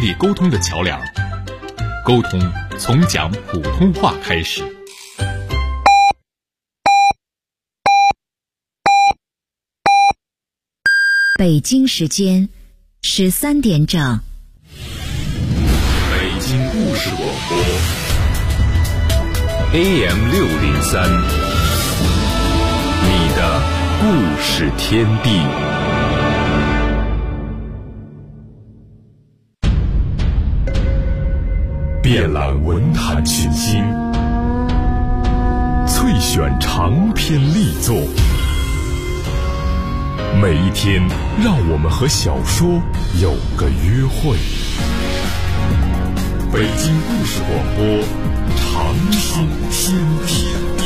立沟通的桥梁。沟通从讲普通话开始。 北京时间13点整。 北京故事广播 AM603，你的故事天地。遍览文坛群星，萃选长篇力作。每一天，让我们和小说有个约会。北京故事广播，长青天地。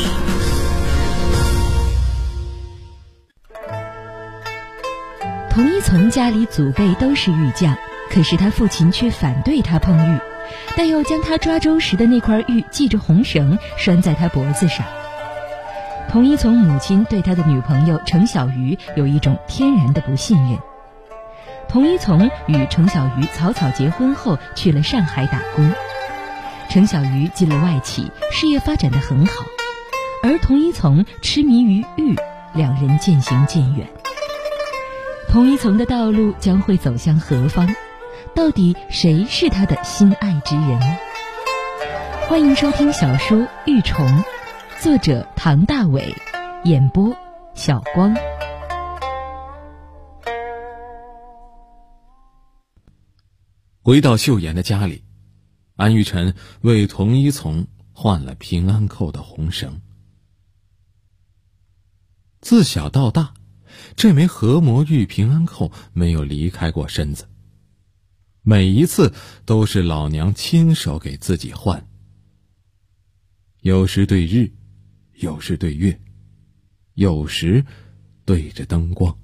童一从家里祖辈都是玉匠，可是他父亲却反对他碰玉，但又将他抓周时的那块玉系着红绳拴在他脖子上。童一从母亲对他的女朋友程小鱼有一种天然的不信任。童一从与程小鱼草草结婚后去了上海打工，程小鱼进了外企，事业发展得很好，而童一从痴迷于玉，两人渐行渐远。童一从的道路将会走向何方？到底谁是他的心爱之人？欢迎收听小说《玉虫》，作者唐大伟，演播小光。 回到秀妍的家里，安玉辰为童一从换了平安扣的红绳。自小到大，这枚合魔玉平安扣没有离开过身子，每一次都是老娘亲手给自己换，有时对日，有时对月，有时对着灯光。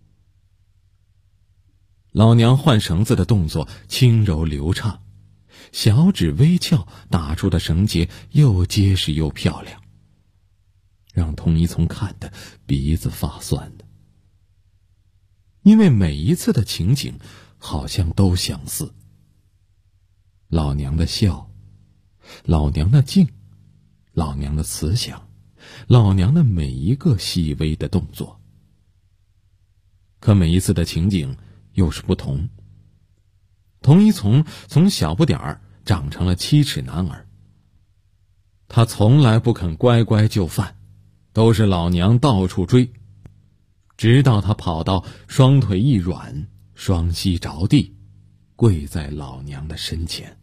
老娘换绳子的动作轻柔流畅，小指微翘，打出的绳结又结实又漂亮，让童一从看得鼻子发酸的。因为每一次的情景好像都相似，老娘的笑，老娘的静，老娘的慈祥，老娘的每一个细微的动作。可每一次的情景又是不同。童一从小不点儿长成了7尺男儿，他从来不肯乖乖就范，都是老娘到处追，直到他跑到双腿一软，双膝着地，跪在老娘的身前。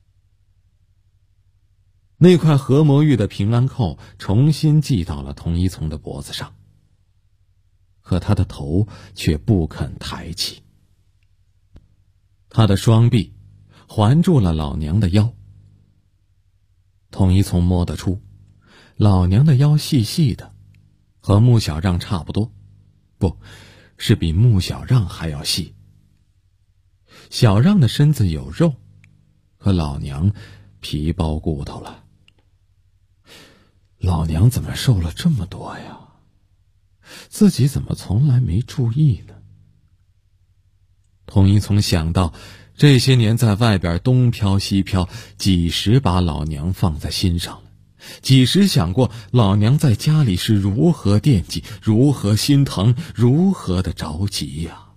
那块合魔玉的平安扣重新系到了童一从的脖子上，可他的头却不肯抬起。他的双臂环住了老娘的腰。童一从摸得出，老娘的腰细细的，和穆小让差不多，不是比穆小让还要细。小让的身子有肉，可老娘皮包骨头了。老娘怎么瘦了这么多呀？自己怎么从来没注意呢？童一从想到这些年在外边东飘西飘，几时把老娘放在心上了，几时想过老娘在家里是如何惦记，如何心疼，如何的着急呀。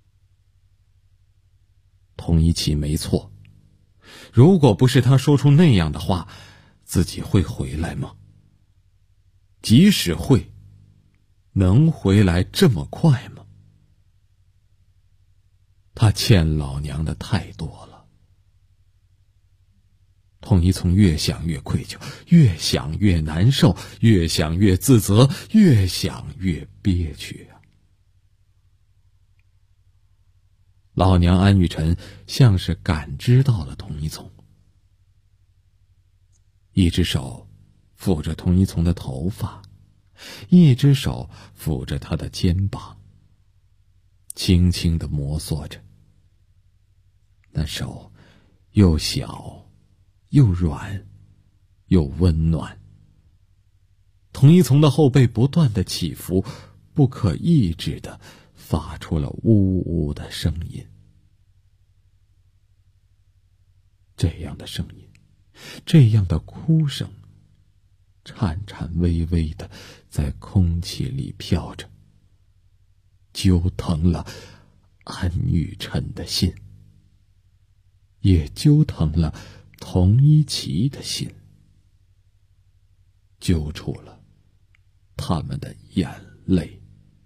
童一奇没错，如果不是他说出那样的话，自己会回来吗？即使会，能回来这么快吗？他欠老娘的太多了。童一从越想越愧疚，越想越难受，越想越自责，越想越憋屈啊。老娘安玉辰像是感知到了童一从，一只手抚着童一从的头发，一只手抚着他的肩膀，轻轻地摩挲着。那手又小又软又温暖，童一从的后背不断的起伏，不可抑制的发出了呜呜的声音。 这样的声音，这样的哭声，颤颤巍巍的在空气里飘着，揪疼了安玉辰的心，也揪疼了童一奇的心，揪出了他们的眼泪。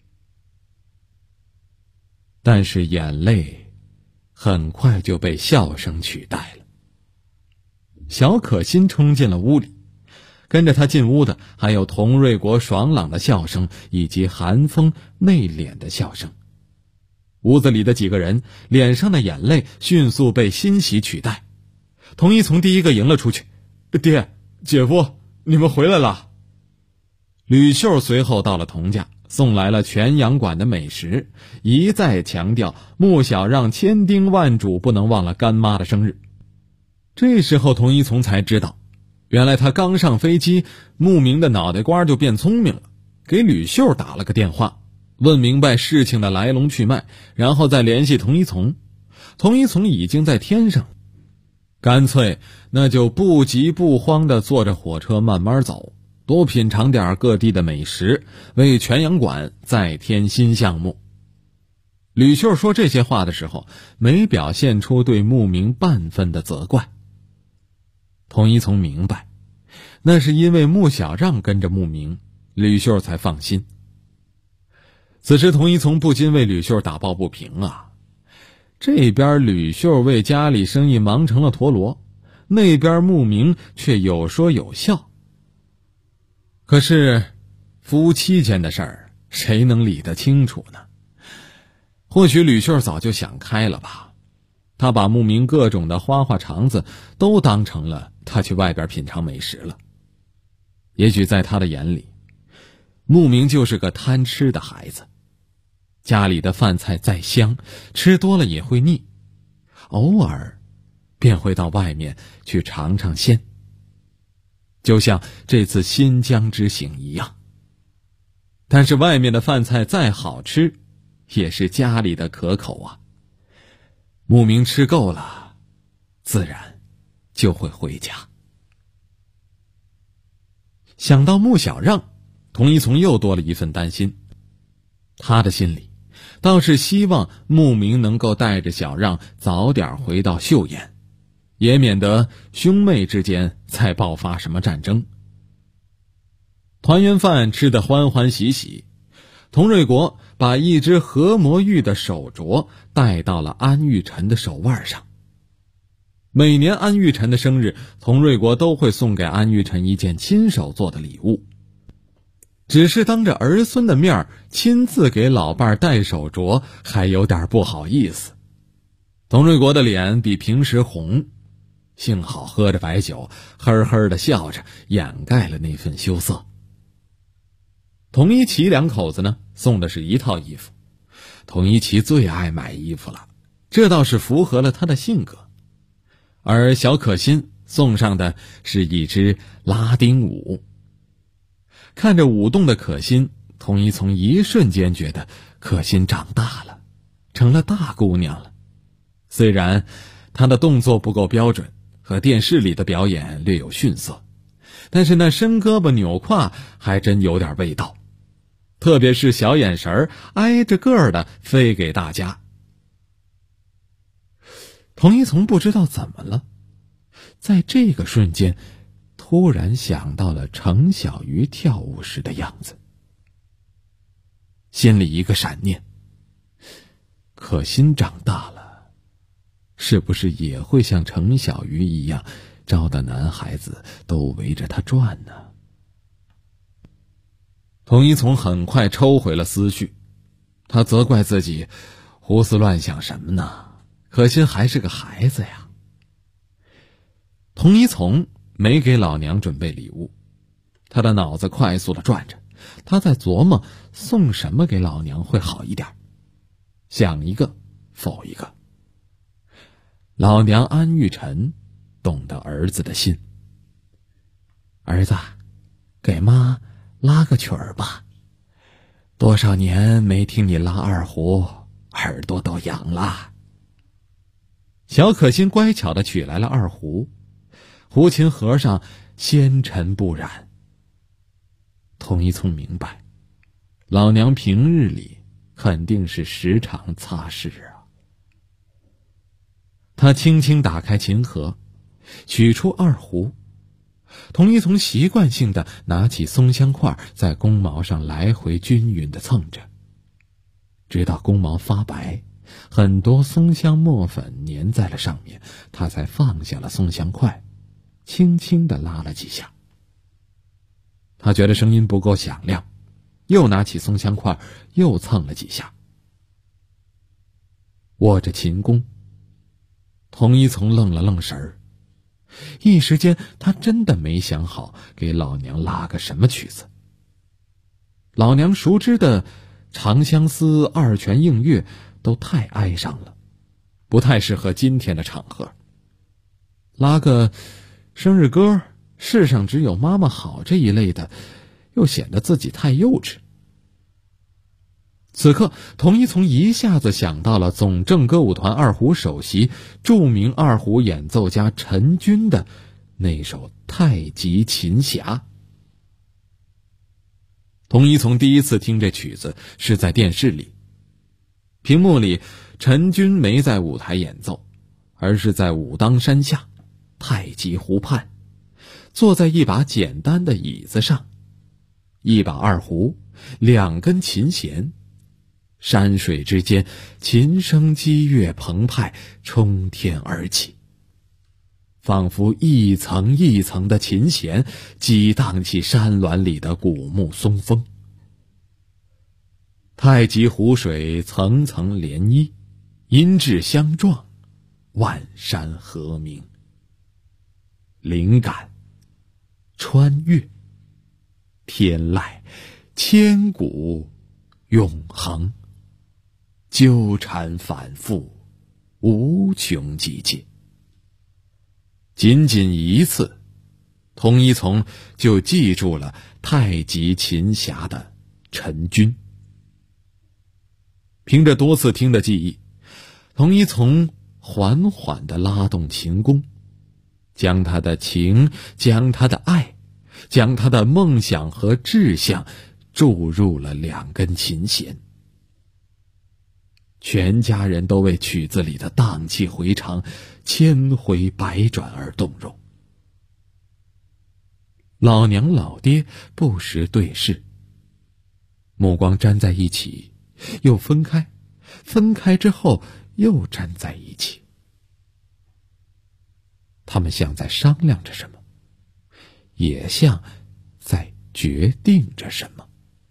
但是眼泪很快就被笑声取代了。小可心冲进了屋里，跟着他进屋的还有童瑞国爽朗的笑声以及韩风内敛的笑声。屋子里的几个人脸上的眼泪迅速被欣喜取代。童一从第一个迎了出去：“爹，姐夫，你们回来了。”吕秀随后到了童家，送来了全阳馆的美食，一再强调穆小让千叮万嘱不能忘了干妈的生日。这时候童一从才知道，原来他刚上飞机，穆明的脑袋瓜就变聪明了，给吕秀打了个电话，问明白事情的来龙去脉，然后再联系童一从。童一从已经在天上，干脆那就不急不慌地坐着火车慢慢走，多品尝点各地的美食，为全阳馆再添新项目。吕秀说这些话的时候，没表现出对穆明半分的责怪。童一从明白，那是因为穆小让跟着穆明，吕秀才放心。此时童一从不禁为吕秀打抱不平啊，这边吕秀为家里生意忙成了陀螺，那边穆明却有说有笑。可是夫妻间的事儿，谁能理得清楚呢？或许吕秀早就想开了吧，他把穆明各种的花花肠子都当成了他去外边品尝美食了。也许在他的眼里，穆明就是个贪吃的孩子，家里的饭菜再香，吃多了也会腻，偶尔便会到外面去尝尝鲜，就像这次新疆之行一样。但是外面的饭菜再好吃，也是家里的可口啊。穆明吃够了，自然就会回家。想到穆小让，童一从又多了一份担心。他的心里倒是希望穆明能够带着小让早点回到岫岩，也免得兄妹之间再爆发什么战争。团圆饭吃得欢欢喜喜，童瑞国把一只合魔玉的手镯戴到了安玉辰的手腕上。每年安玉辰的生日，童瑞国都会送给安玉辰一件亲手做的礼物。只是当着儿孙的面亲自给老伴戴手镯，还有点不好意思。童瑞国的脸比平时红，幸好喝着白酒，呵呵地笑着，掩盖了那份羞涩。童一奇两口子呢，送的是一套衣服。童一奇最爱买衣服了，这倒是符合了他的性格。而小可心送上的是一只拉丁舞。看着舞动的可心，童一从一瞬间觉得可心长大了，成了大姑娘了。虽然她的动作不够标准，和电视里的表演略有逊色，但是那伸胳膊扭胯还真有点味道，特别是小眼神挨着个儿的飞给大家。童一从不知道怎么了，在这个瞬间突然想到了程小鱼跳舞时的样子，心里一个闪念，可心长大了，是不是也会像程小鱼一样，招的男孩子都围着他转呢？童一从很快抽回了思绪，他责怪自己胡思乱想什么呢？可心还是个孩子呀。童一从没给老娘准备礼物，他的脑子快速地转着，他在琢磨送什么给老娘会好一点，想一个否一个。老娘安玉辰懂得儿子的心，儿子，给妈拉个曲儿吧，多少年没听你拉二胡，耳朵都痒了。 小可心乖巧地取来了二胡，胡琴盒上纤尘不染。童一聪明白，老娘平日里肯定是时常擦拭啊。他轻轻打开琴盒，取出二胡。童一聪习惯性地拿起松香块，在弓毛上来回均匀地蹭着，直到弓毛发白，很多松香墨粉粘在了上面，他才放下了松香块，轻轻地拉了几下。他觉得声音不够响亮，又拿起松香块又蹭了几下。握着琴弓，童一聪愣了愣神儿，一时间他真的没想好给老娘拉个什么曲子。老娘熟知的长相思、二泉映月都太哀伤了，不太适合今天的场合。拉个生日歌、世上只有妈妈好这一类的，又显得自己太幼稚。此刻童一聪一下子想到了总政歌舞团二胡首席、著名二胡演奏家陈君的那首《太极琴匣》。童一聪第一次听这曲子是在电视里，屏幕里陈君没在舞台演奏，而是在武当山下太极湖畔，坐在一把简单的椅子上，一把二胡，两根琴弦，山水之间，琴声激越澎湃，冲天而起，仿佛一层一层的琴弦激荡起山峦里的古木松风。太极湖水层层涟漪，音质相撞，万山和鸣。灵感、穿越、天籁、千古、永恒，纠缠反复，无穷极尽。仅仅一次，童一聪就记住了太极琴匣的陈君。凭着多次听的记忆，童一聪缓缓地拉动琴弓，将他的情，将他的爱，将他的梦想和志向注入了两根琴弦。全家人都为曲子里的荡气回肠、千回百转而动容。老娘老爹不时对视，目光粘在一起，又分开，分开之后又粘在一起。他们像在商量着什么，也像在决定着什么。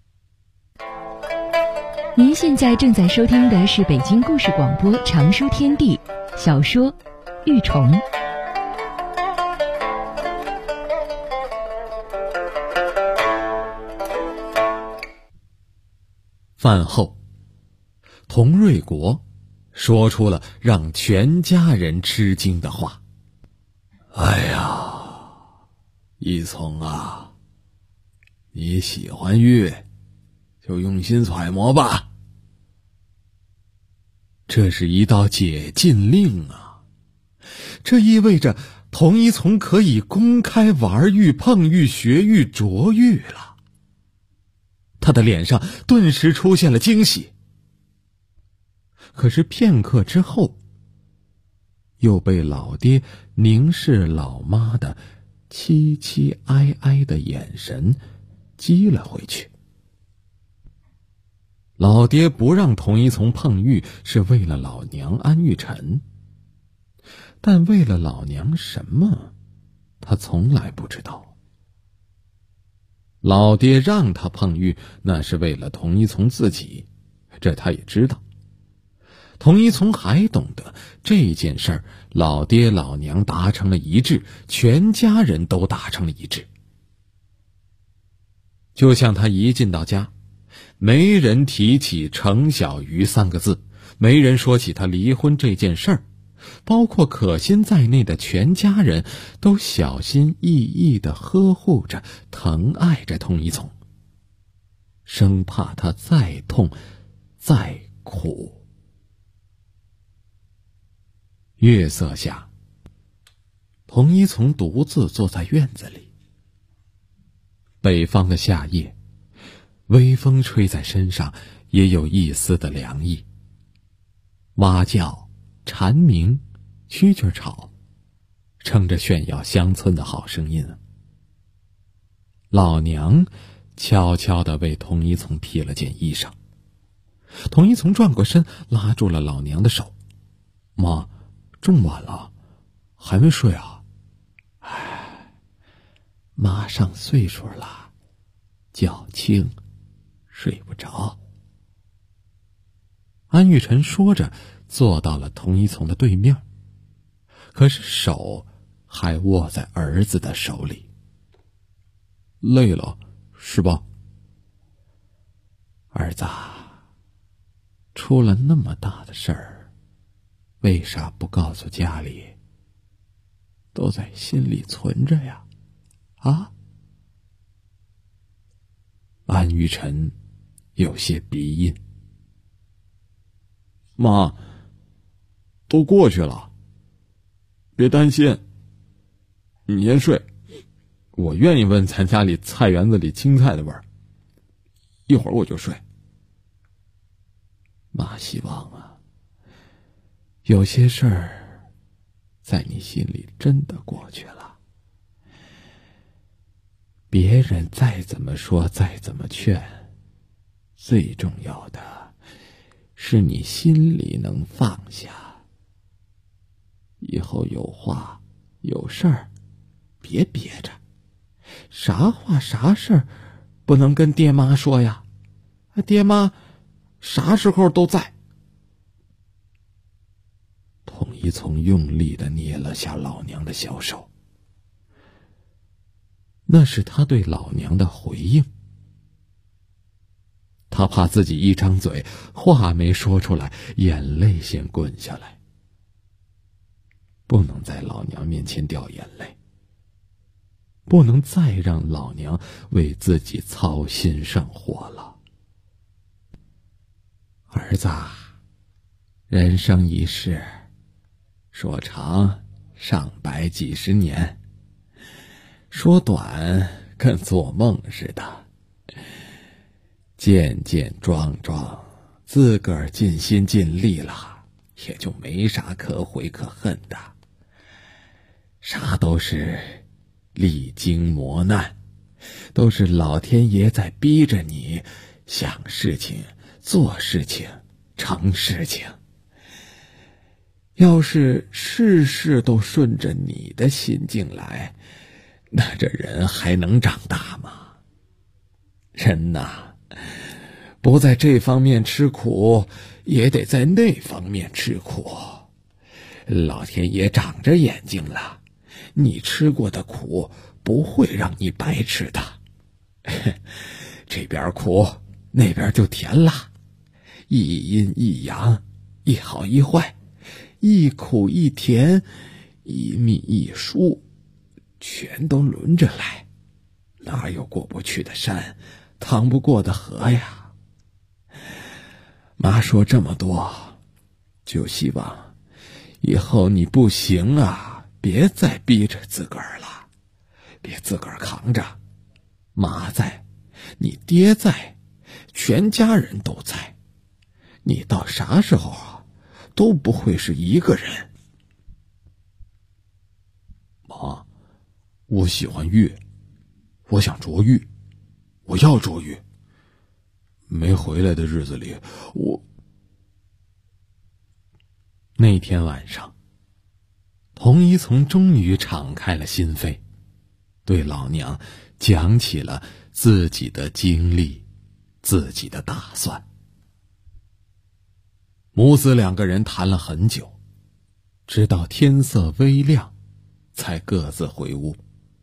您现在正在收听的是北京故事广播长书天地小说《玉虫》。 饭后，童瑞国说出了让全家人吃惊的话：哎呀，一聪啊，你喜欢乐，就用心揣摩吧。这是一道解禁令啊，这意味着童一聪可以公开玩玉、碰玉、学玉、着玉了。他的脸上顿时出现了惊喜，可是片刻之后，又被老爹凝视老妈的凄凄哀哀的眼神激了回去。老爹不让童一聪碰玉，是为了老娘安玉晨，但为了老娘什么，他从来不知道。老爹让他碰玉，那是为了童一聪自己，这他也知道。童一聪还懂得这件事儿，老爹老娘达成了一致，全家人都达成了一致。就像他一进到家，没人提起程小鱼3个字，没人说起他离婚这件事儿，包括可心在内的全家人都小心翼翼地呵护着、疼爱着童一聪，生怕他再痛、再苦。 月色下，童一从独自坐在院子里。北方的夏夜，微风吹在身上，也有一丝的凉意。蛙叫、蝉鸣、蛐蛐吵，撑着炫耀乡村的好声音。老娘悄悄地为童一从披了件衣裳。童一从转过身，拉住了老娘的手：“妈，这么晚了，还没睡啊？”“哎，妈上岁数了，脚轻，睡不着。”安玉晨说着，坐到了童一从的对面，可是手还握在儿子的手里。“累了，是吧？”“儿子，出了那么大的事儿，为啥不告诉家里？都在心里存着呀，啊？”安玉晨有些鼻音。“妈，都过去了，别担心，你先睡，我愿意闻咱家里菜园子里青菜的味儿，一会儿我就睡。”“妈希望啊，有些事儿在你心里真的过去了，别人再怎么说，再怎么劝，最重要的是你心里能放下。以后有话有事儿别憋着，啥话啥事儿不能跟爹妈说呀，爹妈啥时候都在。”童一从用力地捏了下老娘的小手，那是他对老娘的回应。他怕自己一张嘴，话没说出来，眼泪先滚下来。不能在老娘面前掉眼泪，不能再让老娘为自己操心上火了。儿子，人生一世，说长上百几十年，说短跟做梦似的。健健壮壮，自个儿尽心尽力了，也就没啥可悔可恨的。啥都是历经磨难，都是老天爷在逼着你想事情、做事情、成事情。要是事事都顺着你的心境来，那这人还能长大吗？人呐，不在这方面吃苦，也得在那方面吃苦。老天爷长着眼睛了，你吃过的苦不会让你白吃的。这边苦，那边就甜了，一阴一阳，一好一坏，一苦一甜，一密一疏，全都轮着来，哪有过不去的山，趟不过的河呀？妈说这么多，就希望以后你不行啊，别再逼着自个儿了，别自个儿扛着。妈在，你爹在，全家人都在，你到啥时候啊，都不会是一个人。妈，我喜欢玉，我想捉玉，我要捉玉。没回来的日子里，那天晚上，童一从终于敞开了心扉，对老娘讲起了自己的经历，自己的打算。母子两个人谈了很久，直到天色微亮，才各自回屋。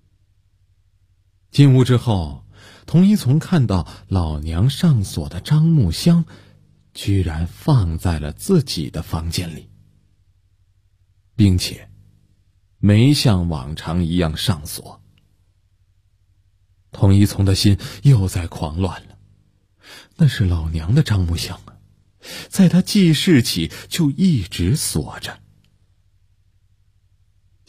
进屋之后，童一从看到老娘上锁的樟木箱居然放在了自己的房间里，并且没像往常一样上锁。童一从的心又在狂乱了，那是老娘的樟木箱啊，在他记事起就一直锁着。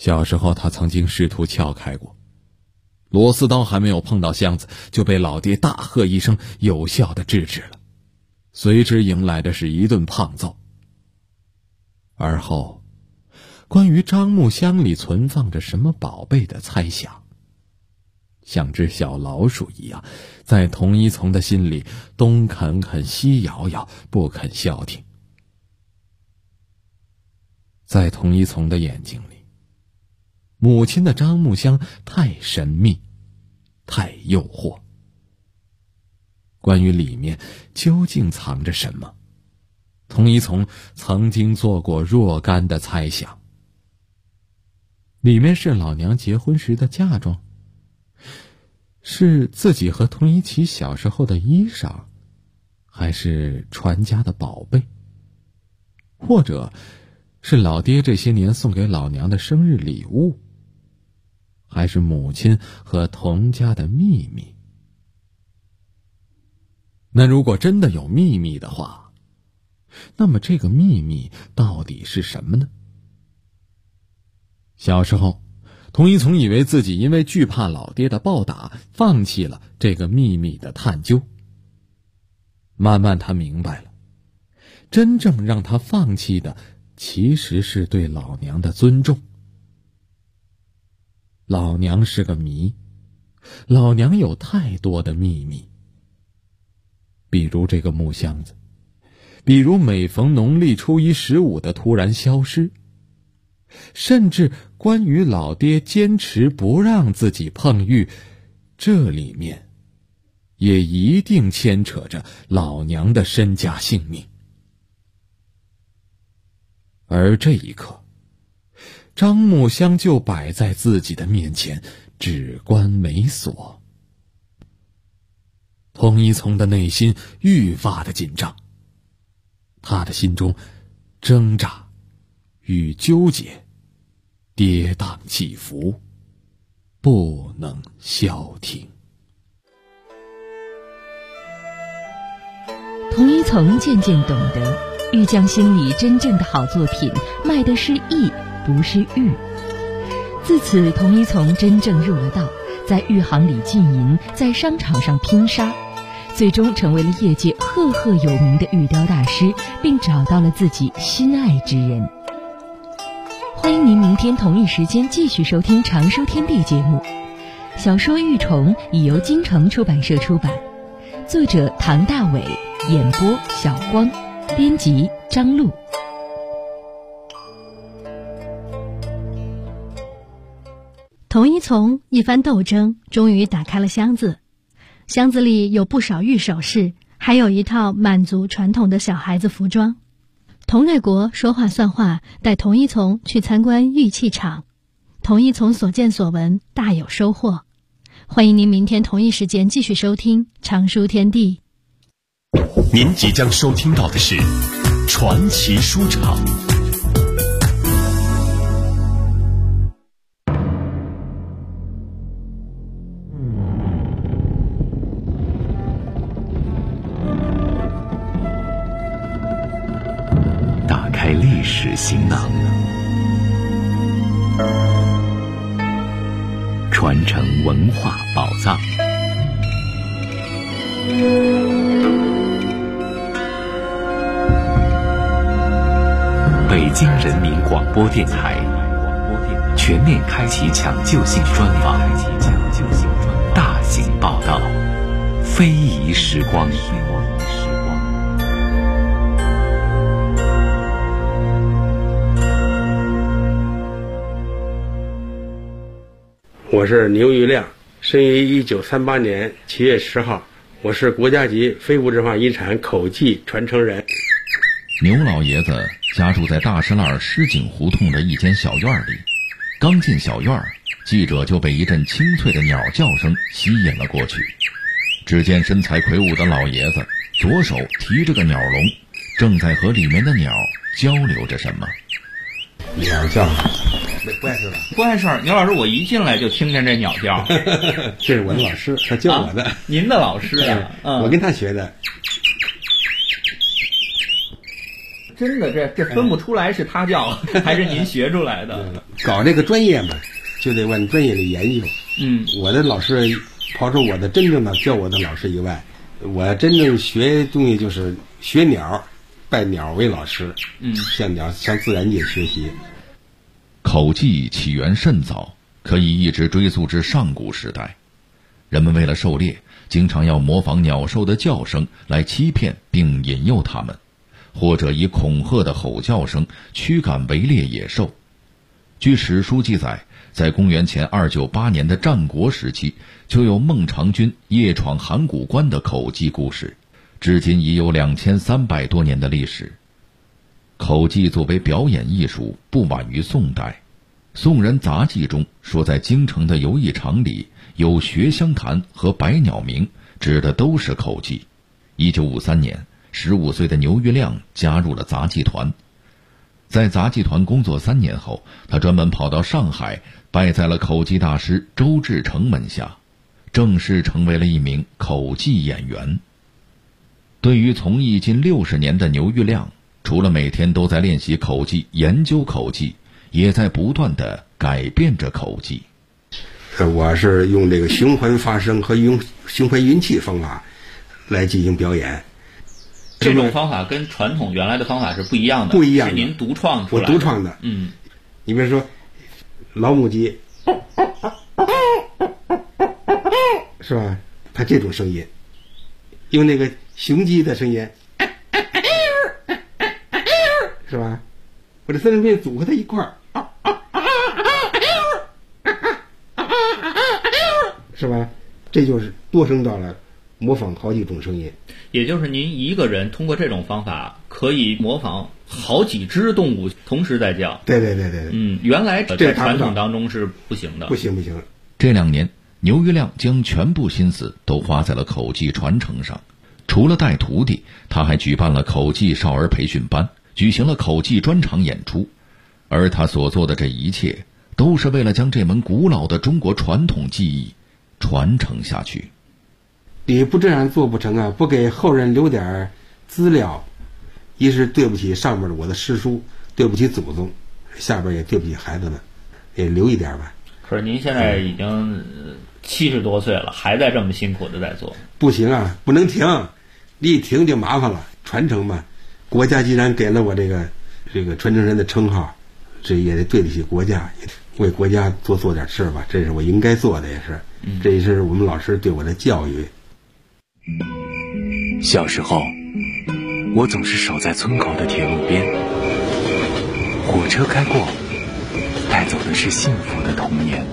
小时候他曾经试图撬开过，螺丝刀还没有碰到箱子，就被老爹大喝一声，有效地制止了，随之迎来的是一顿胖揍。而后关于樟木箱里存放着什么宝贝的猜想，像只小老鼠一样，在童一从的心里东啃啃西咬咬，不肯消停。在童一从的眼睛里，母亲的樟木箱太神秘，太诱惑。关于里面究竟藏着什么，童一从曾经做过若干的猜想。里面是老娘结婚时的嫁妆，是自己和童一起小时候的衣裳，还是传家的宝贝，或者是老爹这些年送给老娘的生日礼物，还是母亲和童家的秘密？那如果真的有秘密的话，那么这个秘密到底是什么呢？小时候，童一从以为自己因为惧怕老爹的暴打，放弃了这个秘密的探究。慢慢他明白了，真正让他放弃的其实是对老娘的尊重。老娘是个谜，老娘有太多的秘密，比如这个木箱子，比如每逢农历初一15的突然消失，甚至关于老爹坚持不让自己碰玉，这里面也一定牵扯着老娘的身家性命。而这一刻，樟木箱就摆在自己的面前，指关没锁。童一从的内心愈发的紧张，他的心中挣扎与纠结跌宕起伏，不能消停。 童一从渐渐懂得，玉匠心里真正的好作品卖的是艺，不是玉。自此，童一从真正入了道，在玉行里浸淫，在商场上拼杀，最终成为了业界赫赫有名的玉雕大师，并找到了自己心爱之人。欢迎您明天同一时间继续收听《常书天地》节目。小说《玉虫》已由京城出版社出版，作者唐大伟，演播小光，编辑张璐。 童一从一番斗争，终于打开了箱子。箱子里有不少玉首饰，还有一套满族传统的小孩子服装。童瑞国说话算话，带童一从去参观玉器厂。童一从所见所闻大有收获。欢迎您明天同一时间继续收听《常书天地》。 您即将收听到的是传奇书场。打开历史行囊，传承文化宝藏。北京人民广播电台全面开启抢救性专访，大型报道，非遗时光。 我是牛玉亮，生于1938年7月10号，我是国家级非物质文化遗产口技传承人。 牛老爷子家住在大石栏狮井胡同的一间小院里，刚进小院，记者就被一阵清脆的鸟叫声吸引了过去。只见身材魁梧的老爷子左手提着个鸟笼，正在和里面的鸟交流着什么。 鸟叫不碍事吧？ 不碍事儿，牛老师，我一进来就听见这鸟叫。 这是我的老师，他教我的。 您的老师啊？ 我跟他学的。 真的这分不出来是他教还是您学出来的。 搞这个专业嘛，就得往专业里研究。我的老师，刨除我的真正的教我的老师以外，我真正学东西就是学鸟，拜鸟为老师。向自然界学习。 口技起源甚早，可以一直追溯至上古时代。人们为了狩猎，经常要模仿鸟兽的叫声来欺骗并引诱它们，或者以恐吓的吼叫声驱赶围猎野兽。据史书记载，在公元前298年的战国时期，就有孟尝君夜闯函谷关的口技故事，至今已有2300多年的历史。口技作为表演艺术，不晚于宋代。宋人杂记中说，在京城的游艺场里有学香坛和百鸟鸣，指的都是口技。1953年，15岁的牛玉亮加入了杂技团。在杂技团工作3年后，他专门跑到上海，拜在了口技大师周志成门下，正式成为了一名口技演员。对于从艺近60年的牛玉亮，除了每天都在练习口技、研究口技，也在不断地改变着口技。 我是用这个循环发声和用循环运气方法来进行表演。 这种方法跟传统原来的方法是不一样的， 不一样的， 是您独创出来的。 我独创的。你比如说老母鸡，是吧？它这种声音，用那个雄鸡的声音，是吧？我这三声片组合在一块儿，是吧？这就是多声道了，模仿好几种声音。 也就是您一个人通过这种方法可以模仿好几只动物同时在叫。 对。 原来在传统当中是不行的。 不行。 这2年，牛玉亮将全部心思都花在了口技传承上。除了带徒弟，他还举办了口技少儿培训班，举行了口技专场演出。而他所做的这一切，都是为了将这门古老的中国传统技艺传承下去。 你不这样做不成啊！不给后人留点资料，一是对不起上面的我的师叔，对不起祖宗，下边也对不起孩子们，也留一点吧。 可是您现在已经70多岁了，还在这么辛苦的在做。 不行啊，不能停，你一停就麻烦了。传承嘛，国家既然给了我这个传承人的称号，这也得对得起国家，也为国家做点事吧，这是我应该做的，也是，这也是我们老师对我的教育。 小时候，我总是守在村口的铁路边，火车开过，带走的是幸福的童年。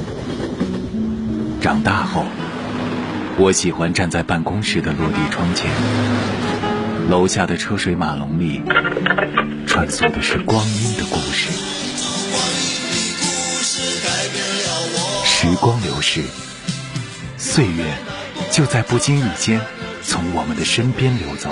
长大后，我喜欢站在办公室的落地窗前，楼下的车水马龙里穿梭的是光阴的故事。时光流逝，岁月就在不经意间从我们的身边流走。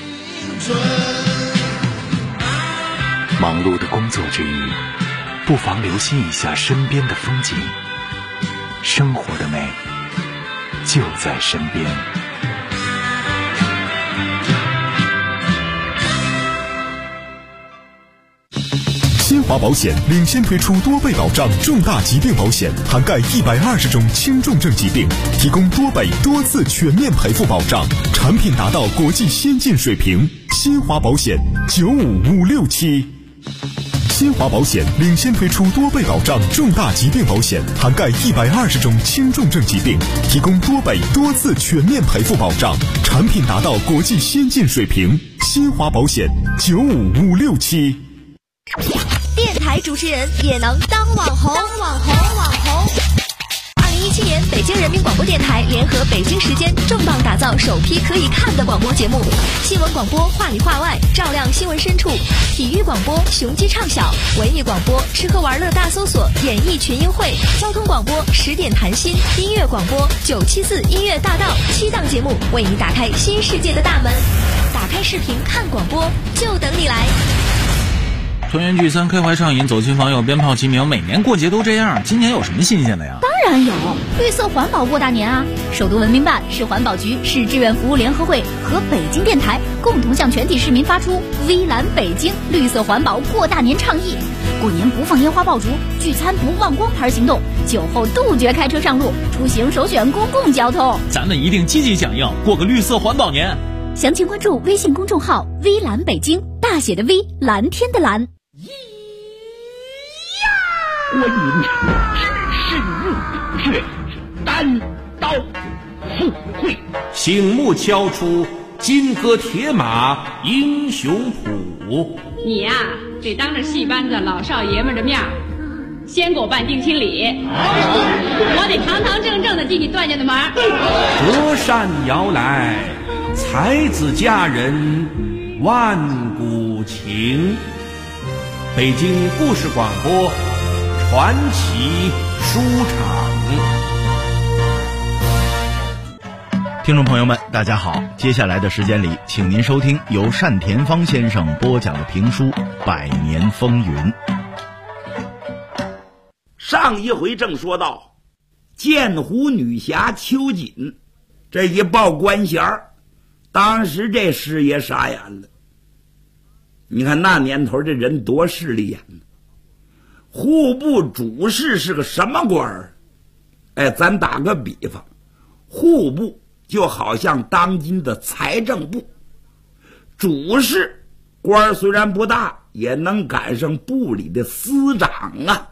忙碌的工作之余，不妨留心一下身边的风景，生活的美就在身边。 新华保险领先推出多倍保障重大疾病保险，涵盖120种轻重症疾病，提供多倍多次全面赔付保障，产品达到国际先进水平。新华保险95567。新华保险领先推出多倍保障重大疾病保险，涵盖120种轻重症疾病，提供多倍多次全面赔付保障，产品达到国际先进水平。新华保险95567。 电台主持人也能当网红。2017年，北京人民广播电台联合北京时间重磅打造首批可以看的广播节目：新闻广播话里话外，照亮新闻深处；体育广播雄鸡唱晓；文艺广播吃喝玩乐大搜索，演艺群英会；交通广播10点谈心；音乐广播974音乐大道，7档节目为你打开新世界的大门。打开视频看广播，就等你来。 团圆聚餐，开怀畅饮，走亲访友，鞭炮齐鸣，每年过节都这样，今年有什么新鲜的呀？ 当然有，绿色环保过大年啊！首都文明办、市环保局、市志愿服务联合会和北京电台共同向全体市民发出微蓝北京绿色环保过大年倡议。过年不放烟花爆竹，聚餐不忘光牌行动，酒后杜绝开车上路，出行首选公共交通。 咱们一定积极响应，过个绿色环保年。 详情关注微信公众号微蓝北京，大写的 V， 蓝天的蓝。 我引至是怒血，单刀赴会， 醒目敲出金戈铁马英雄谱。 你呀，得当着戏班子老少爷们的面先给我办定亲礼，我得堂堂正正的进你段家的门。 隔山摇来，才子佳人万古情。北京故事广播传奇书场。 听众朋友们，大家好，接下来的时间里，请您收听由单田芳先生播讲的评书《百年风云》。 上一回正说到，剑湖女侠秋瑾这一报官衔，当时这师爷傻眼了。你看那年头这人多势利眼呢。户部主事是个什么官儿？哎，咱打个比方，户部就好像当今的财政部，主事官虽然不大，也能赶上部里的司长啊。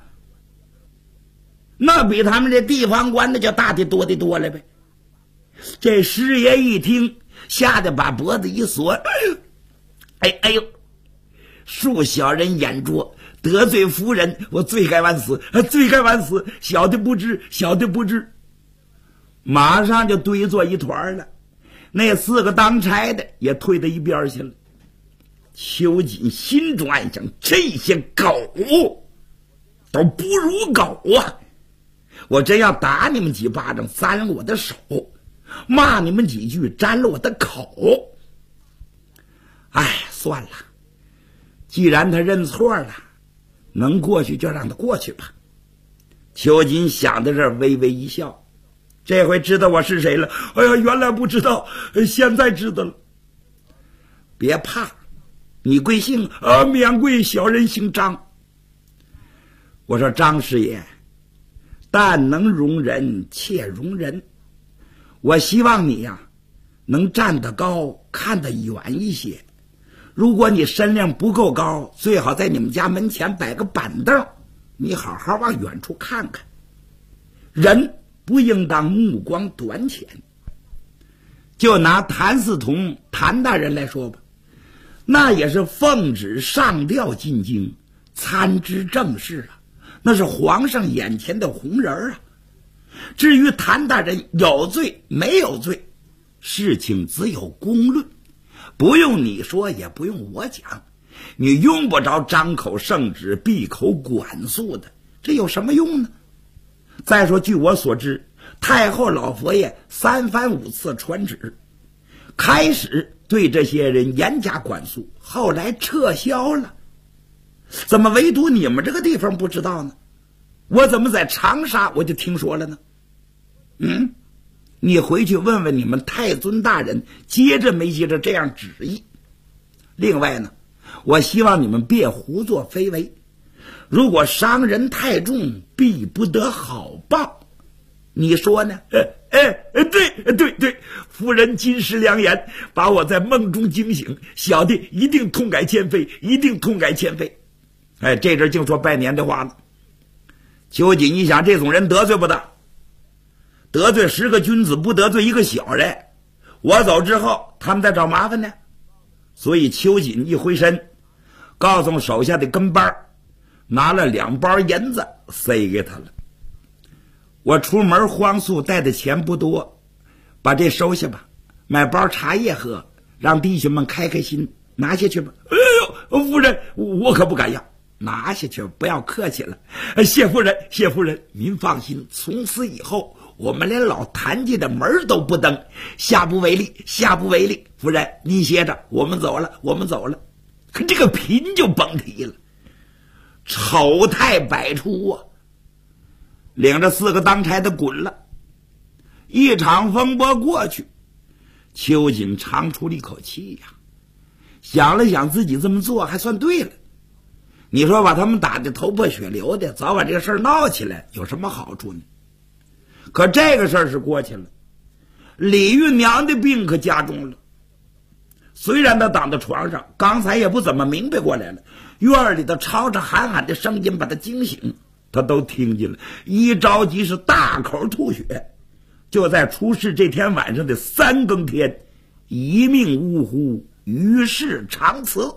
那比他们这地方官那就大的多的多了呗。这师爷一听，吓得把脖子一缩，哎呦，恕小人眼拙，得罪夫人，我罪该万死，罪该万死，小的不知，小的不知。马上就堆作一团了，那4个当差的也退到一边去了。秋瑾心中暗想，这些狗都不如狗啊！我真要打你们几巴掌，扇了我的手，骂你们几句，沾了我的口。哎，算了，既然他认错了，能过去就让他过去吧。秋瑾想到这儿，微微一笑，这回知道我是谁了。哎呀，原来不知道，现在知道了。别怕，你贵姓？免贵，小人姓张。我说张师爷，但能容人，且容人。我希望你呀，能站得高，看得远一些。如果你身量不够高，最好在你们家门前摆个板凳，你好好往远处看看。人不应当目光短浅。就拿谭嗣同谭大人来说吧，那也是奉旨上吊进京，参知政事啊，那是皇上眼前的红人啊。至于谭大人有罪没有罪，事情只有公论，不用你说，也不用我讲，你用不着张口圣旨闭口管束的，这有什么用呢？再说据我所知，太后老佛爷3番5次传旨，开始对这些人严加管束，后来撤销了。怎么唯独你们这个地方不知道呢？我怎么在长沙我就听说了呢？你回去问问你们太尊大人接着没接着这样旨意。另外呢，我希望你们别胡作非为，如果伤人太重，必不得好报。你说呢？对，夫人金石良言，把我在梦中惊醒，小弟一定痛改前非，一定痛改前非。哎，这阵净说拜年的话了。秋瑾一想，这种人得罪不得，得罪10个君子，不得罪一个小人。我走之后，他们再找麻烦呢。所以秋瑾一回身，告诉手下的跟班，拿了2包银子塞给他了。我出门荒宿带的钱不多，把这收下吧，买包茶叶喝，让弟兄们开开心，拿下去吧。哎呦，夫人，我可不敢要。拿下去，不要客气了。谢夫人，谢夫人，您放心，从此以后我们连老谭家的门都不登，下不为例，下不为例。夫人您歇着，我们走了，我们走了。可这个嫔就甭提了， 丑态百出啊，领着4个当差的滚了。一场风波过去，秋瑾长出了一口气呀，想了想自己这么做还算对了。你说把他们打得头破血流的，早把这个事儿闹起来有什么好处呢？可这个事儿是过去了，李玉娘的病可加重了。虽然他躺在床上，刚才也不怎么明白过来了，院里头吵吵喊喊的声音把他惊醒，他都听见了，一着急是大口吐血。就在出事这天晚上的3更天，一命呜呼，于世长辞。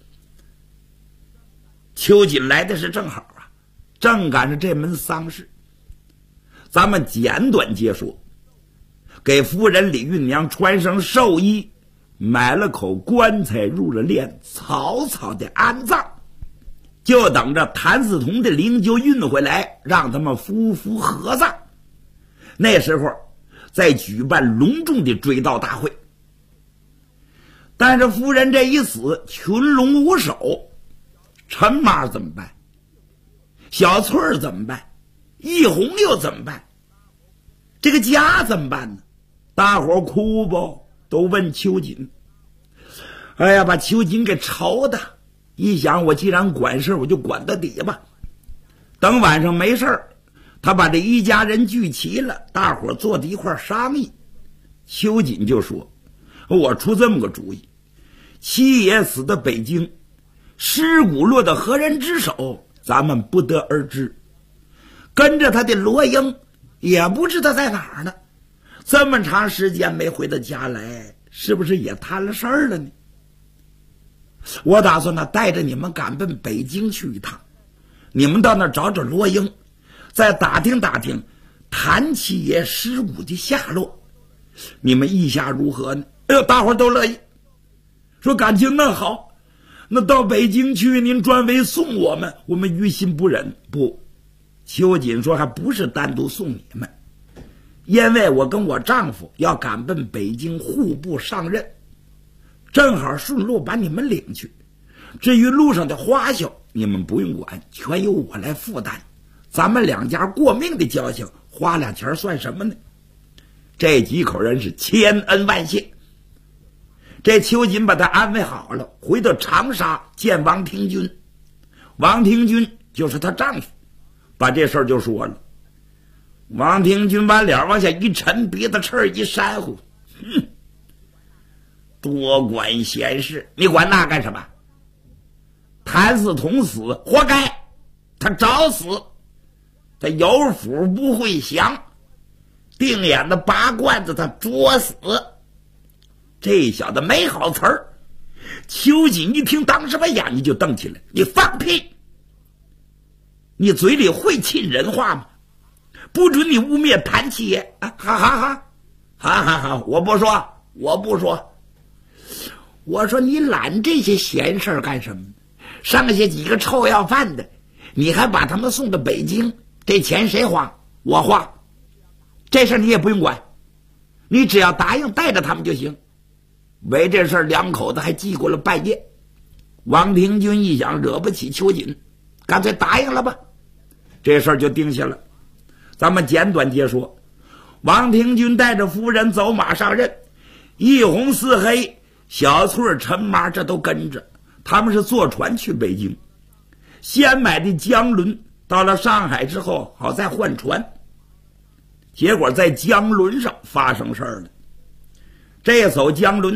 秋瑾来的是正好啊，正赶上这门丧事。咱们简短接说，给夫人李运娘穿上寿衣，买了口棺材，入了殓，草草的安葬，就等着谭嗣同的灵柩运回来，让他们夫妇合葬。那时候再举办隆重的追悼大会。但是夫人这一死，群龙无首，陈妈怎么办？小翠儿怎么办？一红又怎么办？这个家怎么办呢？大伙哭不？都问秋瑾。哎呀，把秋瑾给愁的，一想我既然管事我就管到底吧。等晚上没事儿，他把这一家人聚齐了，大伙坐在一块商议。秋瑾就说，我出这么个主意，七爷死在北京，尸骨落到何人之手，咱们不得而知。跟着他的罗英也不知道在哪儿呢，这么长时间没回到家来，是不是也摊了事儿了呢？我打算呢，带着你们赶奔北京去一趟，你们到那儿找找罗英，再打听打听谭七爷尸骨的下落，你们意下如何呢？哎呦，大伙都乐意，说感情那好，那到北京去您专为送我们，我们于心不忍。不，秋瑾说还不是单独送你们，因为我跟我丈夫要赶奔北京户部上任，正好顺路把你们领去。至于路上的花销，你们不用管，全由我来负担。咱们两家过命的交情，花俩钱算什么呢？这几口人是千恩万谢。这秋瑾把他安慰好了，回到长沙见王廷钧。王廷钧就是她丈夫，把这事儿就说了。王廷钧把脸往下一沉，鼻子翅一扇呼，多管闲事，你管那干什么？谭嗣同死，活该，他找死，他有福不会享，定眼的拔罐子他捉死。这小子没好词儿。秋瑾一听，当时把眼睛就瞪起来，你放屁！你嘴里会沁人话吗？不准你污蔑谭七爷啊！哈哈哈，哈哈哈！我不说，我不说。我说你揽这些闲事干什么？剩下几个臭要饭的，你还把他们送到北京，这钱谁花？我花。这事你也不用管，你只要答应带着他们就行。为这事两口子还记过了半夜。王廷钧一想惹不起秋瑾，干脆答应了吧，这事就定下了。咱们简短接说，王廷钧带着夫人走马上任，一红四黑小翠陈妈这都跟着，他们是坐船去北京，先买的江轮，到了上海之后好再换船。结果在江轮上发生事儿了。这艘江轮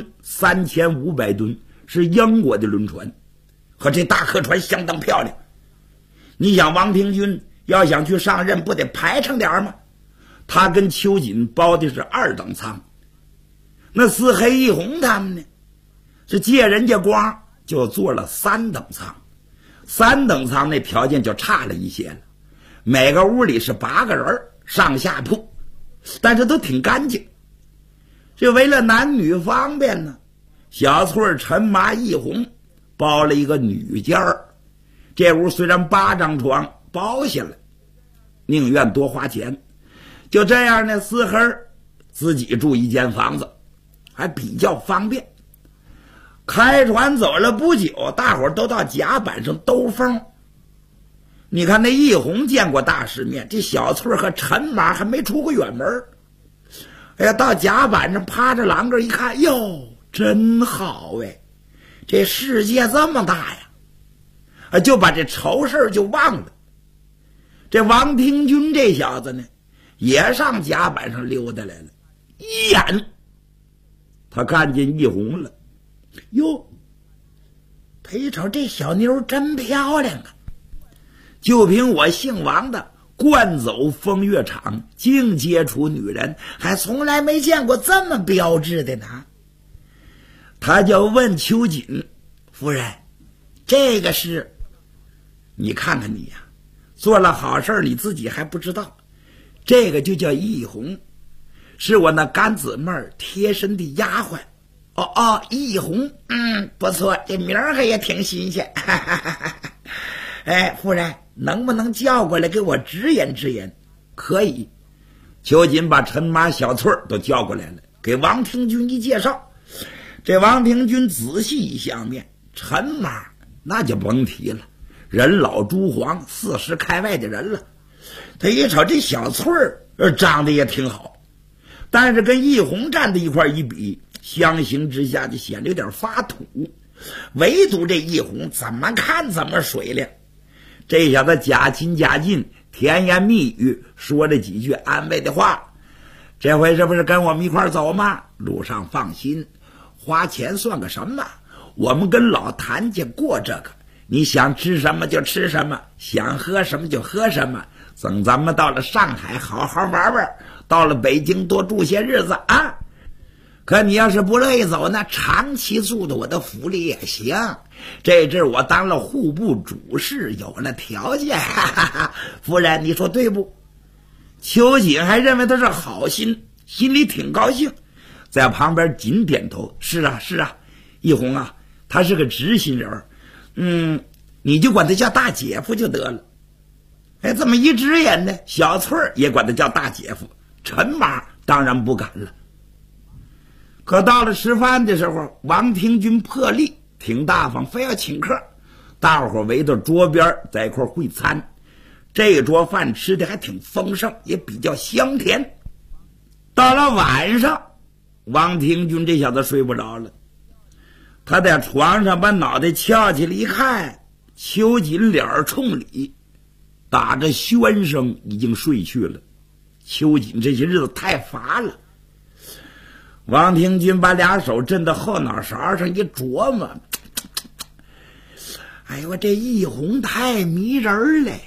3500吨，是英国的轮船，和这大客船相当漂亮。你想王廷钧要想去上任，不得排场点吗？他跟秋瑾包的是2等舱，那四黑一红他们呢，是借人家光就坐了3等舱。3等舱那条件就差了一些了，每个屋里是8个人，上下铺，但是都挺干净。这为了男女方便呢，小翠陈麻一红包了一个女间儿。这屋虽然8张床包下来，宁愿多花钱。就这样呢，四黑自己住一间房子，还比较方便。开船走了不久，大伙儿都到甲板上兜风。 你看那义红见过大世面，这小翠和陈马还没出过远门。哎呀，到甲板上趴着栏杆一看，哟，真好哎，这世界这么大呀，就把这愁事就忘了。这王廷钧这小子呢，也上甲板上溜达来了，一眼他看见义红了，哟，他一瞅这小妞真漂亮啊，就凭我姓王的惯走风月场，净接触女人，还从来没见过这么标致的呢。他就问秋瑾夫人，这个是？你看看你呀，做了好事你自己还不知道，这个就叫义红，是我那干姊妹贴身的丫鬟。哦，义红，不错，这名儿也挺新鲜。哎，夫人，能不能叫过来给我直言直言？可以。秋瑾把陈马、小翠都叫过来了，给王廷钧一介绍。这王廷钧仔细一相面，陈马那就甭提了，人老珠黄，40开外的人了。他一瞅这小翠长得也挺好，但是跟义红站在一块一比，相形之下就显得有点发土。唯独这义红怎么看怎么水灵。这小子假亲假近，甜言蜜语，说了几句安慰的话。这回是不是跟我们一块走吗？路上放心，花钱算个什么？我们跟老谭家过这个，你想吃什么就吃什么，想喝什么就喝什么。等咱们到了上海好好玩玩，到了北京多住些日子啊。可你要是不乐意走呢，长期住的我的府里也行。这阵我当了户部主事，有那条件。夫人，你说对不？秋瑾还认为他是好心，心里挺高兴，在旁边紧点头。是啊，义红啊，他是个直心人。你就管他叫大姐夫就得了。哎，这么一直言呢，小翠也管他叫大姐夫，陈马当然不敢了。可到了吃饭的时候，王廷钧破例挺大方，非要请客，大伙围到桌边在一块会餐。这桌饭吃的还挺丰盛，也比较香甜。到了晚上，王廷钧这小子睡不着了，他在床上把脑袋翘起来一看，秋瑾脸冲里，打着喧声已经睡去了。秋瑾这些日子太乏了。王廷钧把俩手震到后脑勺上一琢磨，哎呦，这义红太迷人了。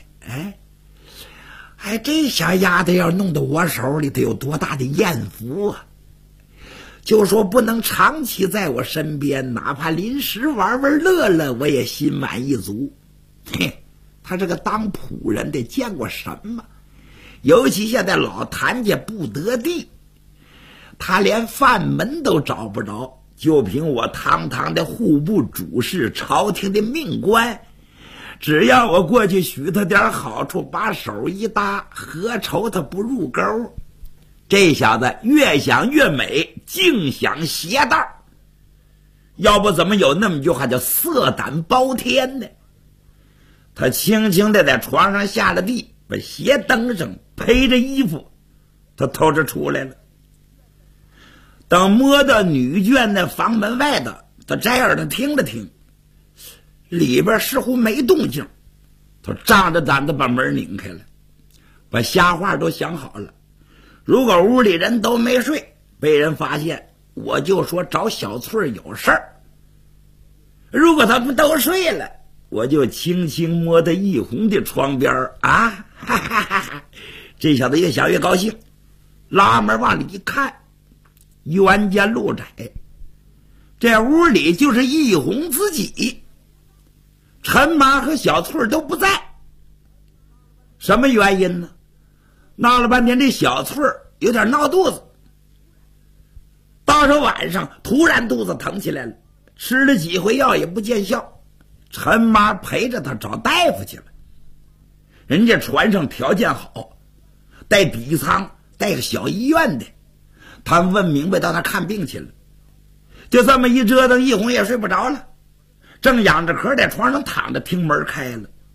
这小丫头要弄到我手里，得有多大的艳福啊！就说不能长期在我身边，哪怕临时玩玩乐乐，我也心满意足。他这个当仆人得见过什么？尤其现在老谭家不得地，他连饭门都找不着，就凭我堂堂的户部主事，朝廷的命官，只要我过去许他点好处，把手一搭，何愁他不入钩？这小子越想越美，净想邪道，要不怎么有那么句话叫色胆包天呢？他轻轻地在床上下了地，把鞋蹬上，披着衣服，他偷着出来了。等摸到女眷的房门外头，他摘耳朵听了听，里边似乎没动静，他仗着胆子把门拧开了，把瞎话都想好了。如果屋里人都没睡，被人发现，我就说找小翠有事儿；如果他们都睡了，我就轻轻摸到义红的窗边啊！哈哈哈哈！这小子越想越高兴，拉门往里一看，冤家路窄，这屋里就是义红自己，陈妈和小翠都不在。什么原因呢？闹了半天，这小翠有点闹肚子，到时候晚上突然肚子疼起来了，吃了几回药也不见效。陈妈陪着他找大夫去了，人家船上条件好，带底舱，带个小医院的，他们问明白到那看病去了。就这么一折腾，义红也睡不着了，正仰着壳在床上躺着，听门开了，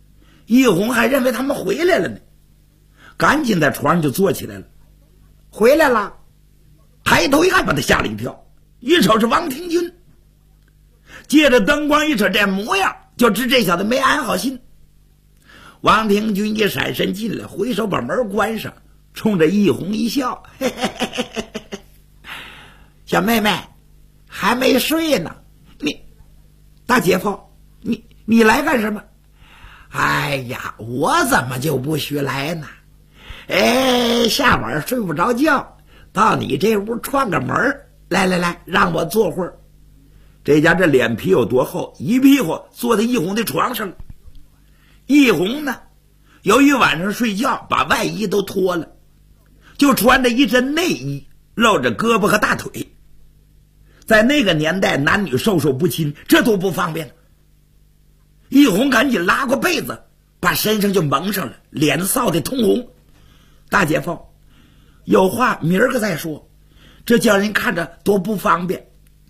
易红还认为他们回来了呢，赶紧在床上就坐起来了。回来了，抬头一看，把他吓了一跳，一瞅是王廷钧。借着灯光一瞅这模样，就知这小子没安好心。王廷钧一闪身进来，回手把门关上，冲着易红一笑，嘿嘿嘿嘿嘿嘿，小妹妹还没睡呢，你大姐夫，你来干什么？哎呀，我怎么就不许来呢？下晚睡不着觉，到你这屋串个门，来，让我坐会儿。这家这脸皮有多厚，一屁股坐在易红的床上了。易红呢，由于晚上睡觉把外衣都脱了，就穿着一身内衣，露着胳膊和大腿。在那个年代，男女授受不亲，这多不方便呢。易红赶紧拉过被子，把身上就蒙上了，脸臊得通红。大姐夫，有话明儿个再说，这叫人看着多不方便。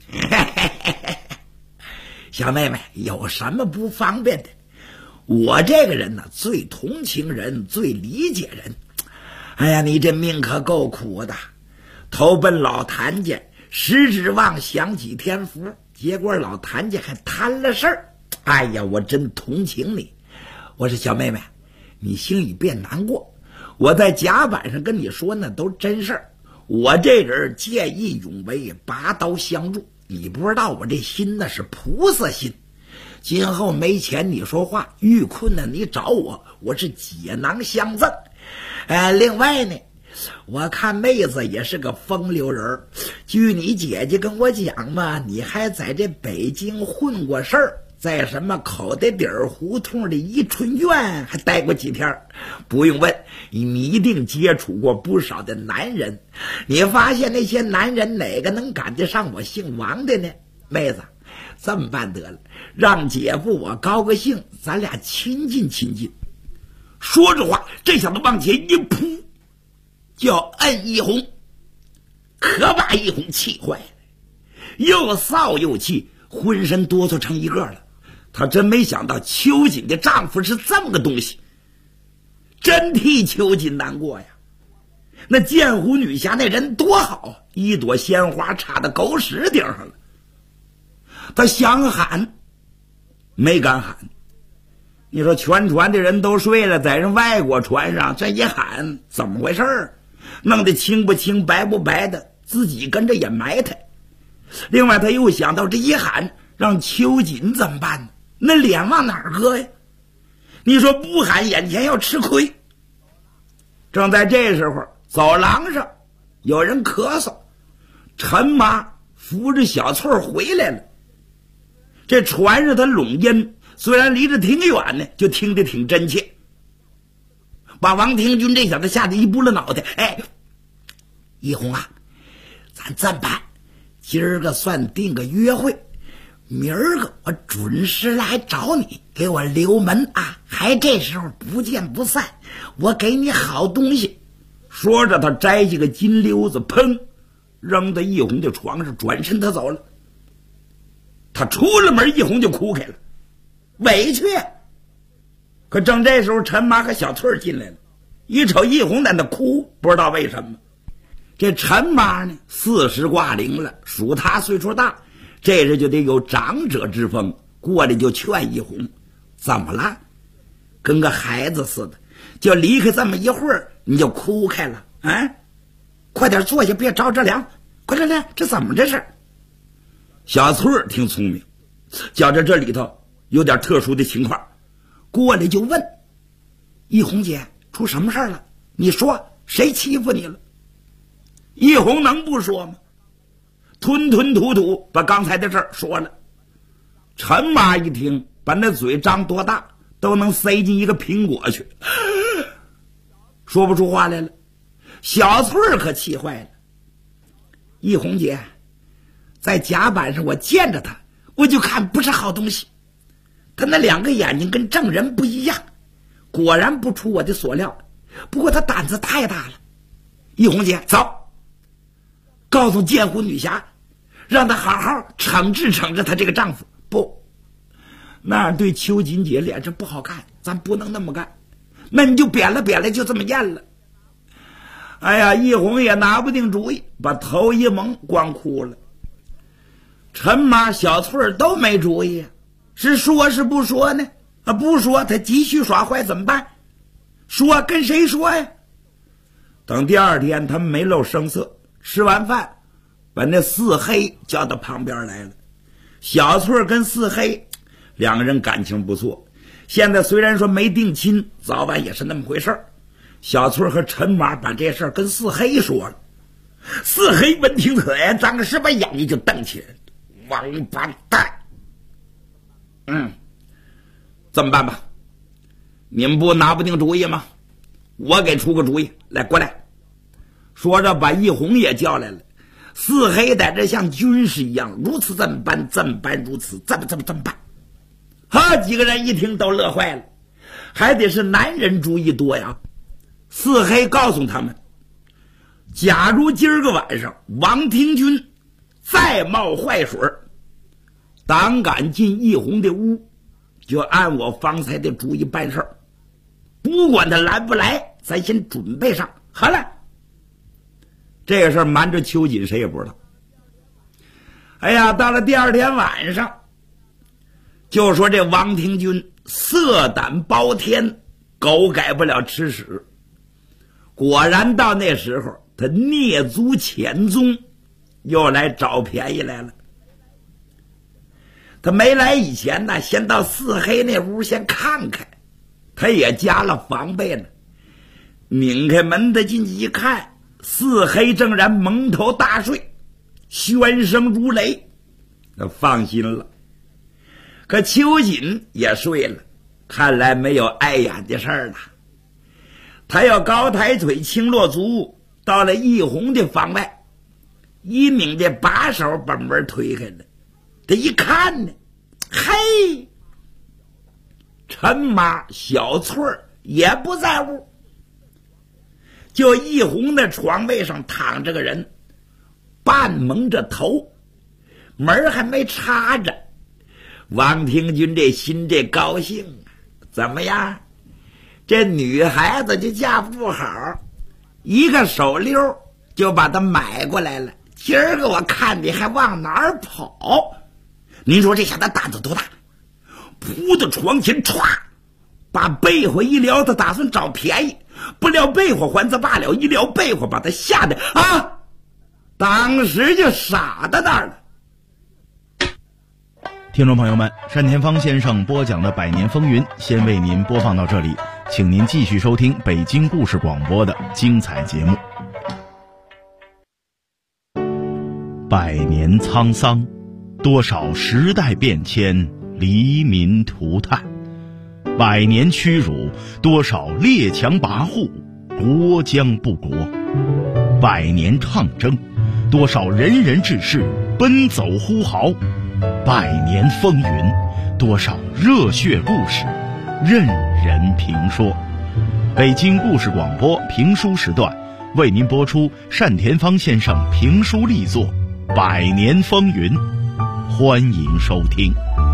小妹妹，有什么不方便的？我这个人呢，最同情人，最理解人。哎呀，你这命可够苦的，投奔老谭家，实指望享几天福，结果老谭家还摊了事儿。哎呀，我真同情你。我说小妹妹，你心里别难过，我在甲板上跟你说那都真事儿。我这人见义勇为，拔刀相助，你不知道我这心那是菩萨心。今后没钱你说话，遇困难你找我，我是解囊相赠。另外呢，我看妹子也是个风流人，据你姐姐跟我讲嘛，你还在这北京混过事儿，在什么口袋底儿胡同的宜春院还待过几天。不用问，你一定接触过不少的男人，你发现那些男人哪个能赶得上我姓王的呢？妹子，这么办得了，让姐夫我高个兴，咱俩亲近亲近。说着话，这小子往前一扑，就要摁易红，可把易红气坏了，又臊又气，浑身哆嗦成一个了。他真没想到秋瑾的丈夫是这么个东西，真替秋瑾难过呀。那剑湖女侠那人多好，一朵鲜花插到狗屎顶上了。他想喊没敢喊，你说全船的人都睡了，在人外国船上这一喊怎么回事，弄得青不青白不白的，自己跟着也埋汰。另外他又想到这一喊让秋瑾怎么办呢？那脸往哪儿搁呀？你说不喊眼前要吃亏。正在这时候，走廊上有人咳嗽，陈妈扶着小翠回来了。这船上他拢烟，虽然离着挺远呢，就听得挺真切，把王廷钧这小子吓得一拨了脑袋。易红啊，咱这么办，今儿个算定个约会，明儿个我准时来找你，给我留门啊，还这时候不见不散，我给你好东西。说着他摘起个金溜子，砰扔到易红的床上，转身他走了。他出了门，易红就哭开了，委屈。可正这时候，陈妈和小翠进来了，一瞅易红在那哭，不知道为什么。这陈妈呢，40挂零了，属她岁数大，这时就得有长者之风，过来就劝易红：怎么了？跟个孩子似的，就离开这么一会儿，你就哭开了啊？快点坐下，别着着凉，快来，这怎么这事？小翠儿挺聪明，觉着这里头有点特殊的情况，过来就问：易红姐，出什么事了？你说谁欺负你了？易红能不说吗？吞吞吐吐把刚才的事儿说了。陈妈一听，把那嘴张多大，都能塞进一个苹果去，说不出话来了。小翠儿可气坏了。易红姐，在甲板上我见着他，我就看不是好东西，他那2个眼睛跟正人不一样，果然不出我的所料。不过他胆子太大了。易红姐，走，告诉剑湖女侠，让她好好惩治她这个丈夫。不，那样对秋瑾姐脸上不好看。 咱不能那么干，那你就扁了，就这么咽了。哎呀，一红也拿不定主意，把头一蒙，光哭了。陈妈、小翠都没主意，是说是不说呢？不说他继续耍坏怎么办？说跟谁说呀？等第二天他们没露声色，吃完饭把那四黑叫到旁边来了。小翠跟四黑两个人感情不错，现在虽然说没定亲，早晚也是那么回事儿。小翠和陈妈把这事儿跟四黑说了。四黑闻听此言，张个十把眼睛就瞪起来了，王八蛋！这么办吧，你们不拿不定主意吗？我给出个主意，来，过来。说着把一红也叫来了。四黑在这像军师一样，如此这么办，这么办，如此这么办。好几个人一听都乐坏了，还得是男人主意多呀。四黑告诉他们，假如今儿个晚上王廷钧再冒坏水，胆敢进一红的屋，就按我方才的主意办事儿，不管他来不来，咱先准备上。好了，这个事儿瞒着秋瑾谁也不知道。哎呀，到了第二天晚上，就说这王廷钧色胆包天，狗改不了吃屎。果然到那时候，他蹑足潜踪，又来找便宜来了。他没来以前呢，先到四黑那屋先看看，他也加了防备了。拧开门的进去一看，四黑正然蒙头大睡，喧声如雷，他放心了。可秋瑾也睡了，看来没有碍眼的事儿了。他要高抬腿，轻落足，到了一红的房外，一拧这把手把门推开了。他一看呢，嘿，陈妈、小翠也不在屋，就一红的床位上躺着个人，半蒙着头，门还没插着。王廷钧这心这高兴啊，怎么样？这女孩子就嫁不好，一个手溜就把她买过来了。今儿个我看你还往哪儿跑？您说这下他胆子多大？扑到床前歘，把被窝一撩，他打算找便宜，不撩被窝还则罢了，一撩被窝把他吓得啊，当时就傻在那儿了。 听众朋友们，单田芳先生播讲的《百年风云》先为您播放到这里，请您继续收听北京故事广播的精彩节目。百年沧桑，多少时代变迁，黎民涂炭；百年屈辱，多少列强跋扈，国将不国；百年抗争，多少仁人志士奔走呼号；百年风云，多少热血故事任人评说。北京故事广播评书时段为您播出单田芳先生评书力作《百年风云》，欢迎收听。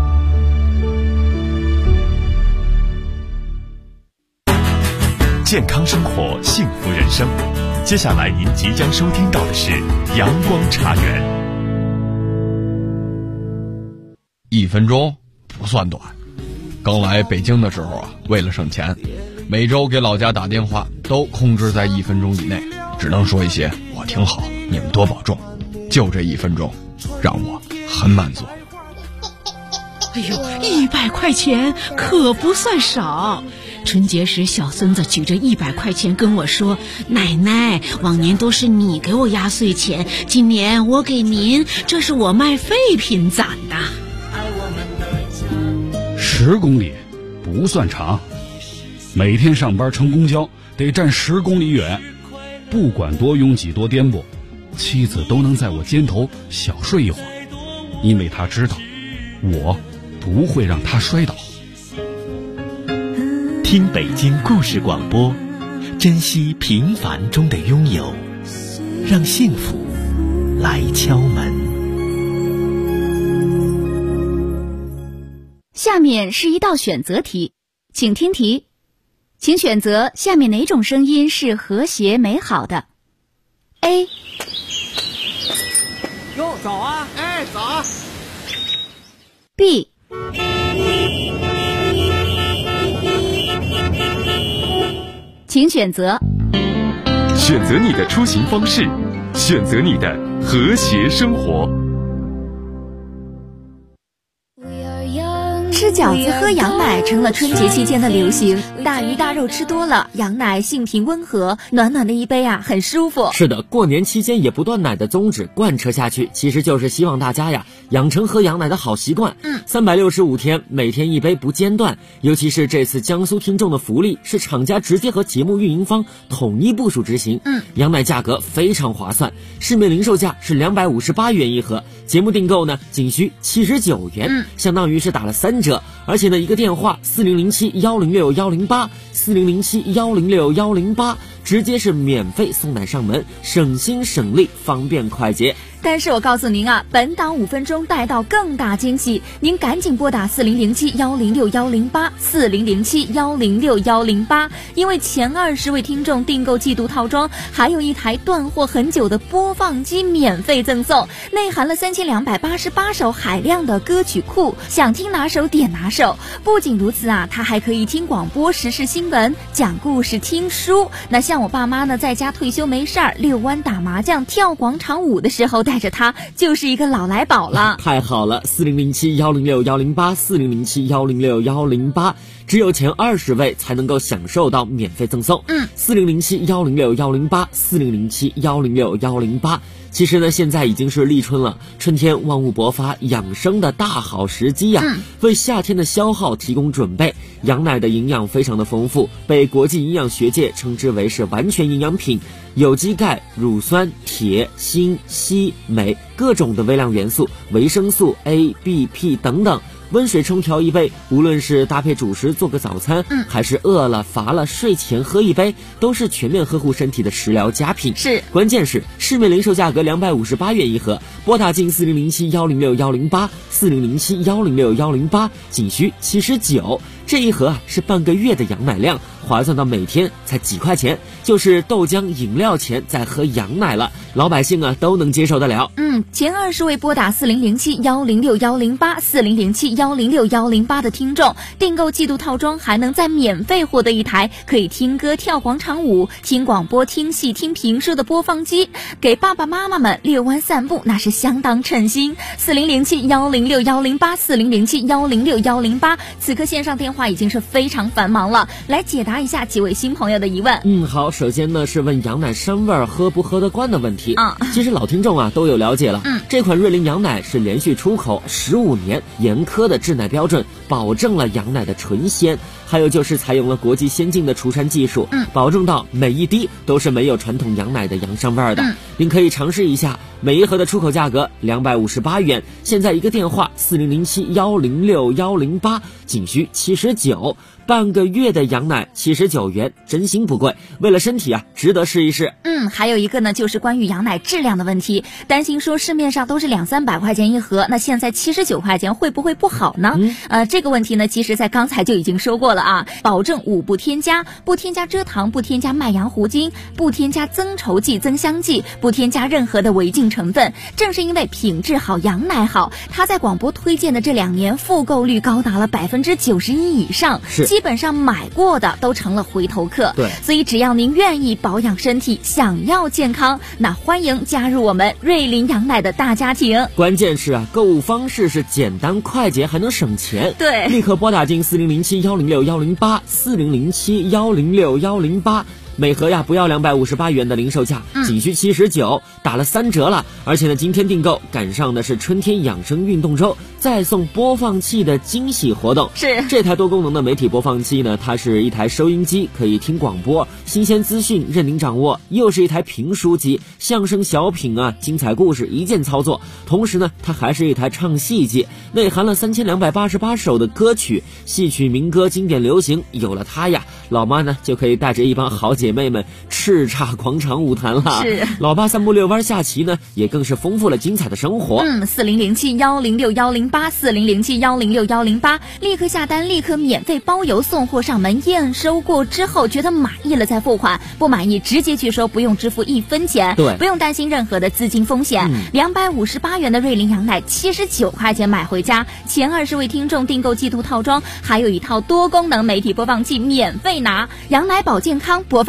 健康生活，幸福人生。接下来您即将收听到的是阳光茶园。 1分钟不算短，刚来北京的时候啊，为了省钱，每周给老家打电话都控制在1分钟以内，只能说一些我挺好，你们多保重。就这1分钟，让我很满足。 哎呦，100块钱可不算少。春节时，小孙子举着100块钱跟我说：“奶奶，往年都是你给我压岁钱，今年我给您，这是我卖废品攒的。 ”10公里不算长，每天上班乘公交得站10公里远，不管多拥挤多颠簸，妻子都能在我肩头小睡一会儿，因为她知道我不会让她摔倒。 听北京故事广播，珍惜平凡中的拥有，让幸福来敲门。 下面是一道选择题， 请听题，请选择下面哪种声音是和谐美好的 ？A。 哟，早啊！哎，早啊 B。请选择。 选择你的出行方式，选择你的和谐生活。 吃饺子喝羊奶成了春节期间的流行，大鱼大肉吃多了，羊奶性平温和，暖暖的一杯啊，很舒服。 是的，过年期间也不断奶的宗旨贯彻下去，其实就是希望大家呀养成喝羊奶的好习惯。365天每天一杯不间断，尤其是这次江苏听众的福利是厂家直接和节目运营方统一部署执行。羊奶价格非常划算，市面零售价是258元一盒，节目订购呢仅需79元，相当于是打了3折。而且呢，一个电话4007-106-108，4007-106-108，直接是免费送奶上门，省心省力，方便快捷。 但是我告诉您啊，本档5分钟带到更大惊喜，您赶紧拨打4007-106-108，4007-106-108，因为前20位听众订购季度套装，还有一台断货很久的播放机免费赠送，内含了3288首海量的歌曲库，想听哪首点哪首。不仅如此啊，它还可以听广播、时事新闻、讲故事、听书。那像我爸妈呢，在家退休没事儿，遛弯、打麻将、跳广场舞的时候，带着它就是一个老来宝了。 太好了，4007-106-108，4007-106-108，只有前20位才能够享受到免费赠送。4007-106-108，4007-106-108。其实呢，现在已经是立春了，春天万物勃发，养生的大好时机呀，为夏天的消耗提供准备。羊奶的营养非常的丰富，被国际营养学界称之为是完全营养品，有机钙、乳酸、铁、锌、硒、镁各种的微量元素，维生素 A、B、P 等等。温水冲调一杯，无论是搭配主食做个早餐，还是饿了乏了睡前喝一杯，都是全面呵护身体的食疗佳品。 是， 关键是市面零售价格258元一盒，拨打进4007-106-108， 4007-106-108，仅需79。这一盒啊是半个月的羊奶量，划算到每天才几块钱，就是豆浆饮料钱在喝羊奶了，老百姓啊都能接受得了。 前20位拨打4007-106-108， 4007-106-108的听众，订购季度套装还能再免费获得一台可以听歌、跳广场舞、听广播、听戏、听评书的播放机，给爸爸妈妈们遛弯散步那是相当称心。4007-106-108， 4007-106-108，此刻线上电话已经是非常繁忙了，来解答一下几位新朋友的疑问。 好，首先呢是问羊奶膻味喝不喝得惯的问题。其实老听众啊都有了解了。这款瑞麟羊奶是连续出口15年，严苛的制奶标准，保证了羊奶的纯鲜。还有就是采用了国际先进的除膻技术，保证到每一滴都是没有传统羊奶的羊膻味的。您可以尝试一下，每一盒的出口价格258元，现在一个电话4007-106-108，仅需79。半个月的羊奶79元，真心不贵，为了身体啊，值得试一试。 还有一个呢，就是关于羊奶质量的问题，担心说市面上都是200-300块钱一盒，那现在79块钱会不会不好呢？这个问题呢，其实在刚才就已经说过了啊，保证5不添加，不添加蔗糖，不添加麦芽糊精，不添加增稠剂、增香剂，不添加任何的违禁成分。正是因为品质好，羊奶好，它在广播推荐的这2年复购率高达了91%以上，基本上买过的都成了回头客。 对， 所以只要您愿意保养身体，想要健康，那欢迎加入我们瑞麟羊奶的大家庭。 关键是啊，购物方式是简单快捷，还能省钱。 对， 立刻拨打进4007-106-108， 4007-106-108。每盒呀不要258元的零售价，仅需79，打了3折了。而且呢，今天订购赶上的是春天养生运动周，再送播放器的惊喜活动。 是这台多功能的媒体播放器呢，它是一台收音机，可以听广播，新鲜资讯任您掌握；又是一台评书机，相声小品啊，精彩故事一键操作。同时呢，它还是一台唱戏机，内含了3288首的歌曲，戏曲、民歌、经典流行。有了它呀，老妈呢就可以带着一帮好姐姐妹们叱咤广场舞坛了。 是， 老爸散步遛弯下棋呢，也更是丰富了精彩的生活。 4007106108，4007106108，立刻下单，立刻免费包邮送货上门，验收过之后觉得满意了再付款，不满意直接拒收，不用支付1分钱， 对， 不用担心任何的资金风险。258元的瑞麟羊奶，79块钱买回家，前20位听众订购季度套装，还有一套多功能媒体播放器免费拿，羊奶保健康播放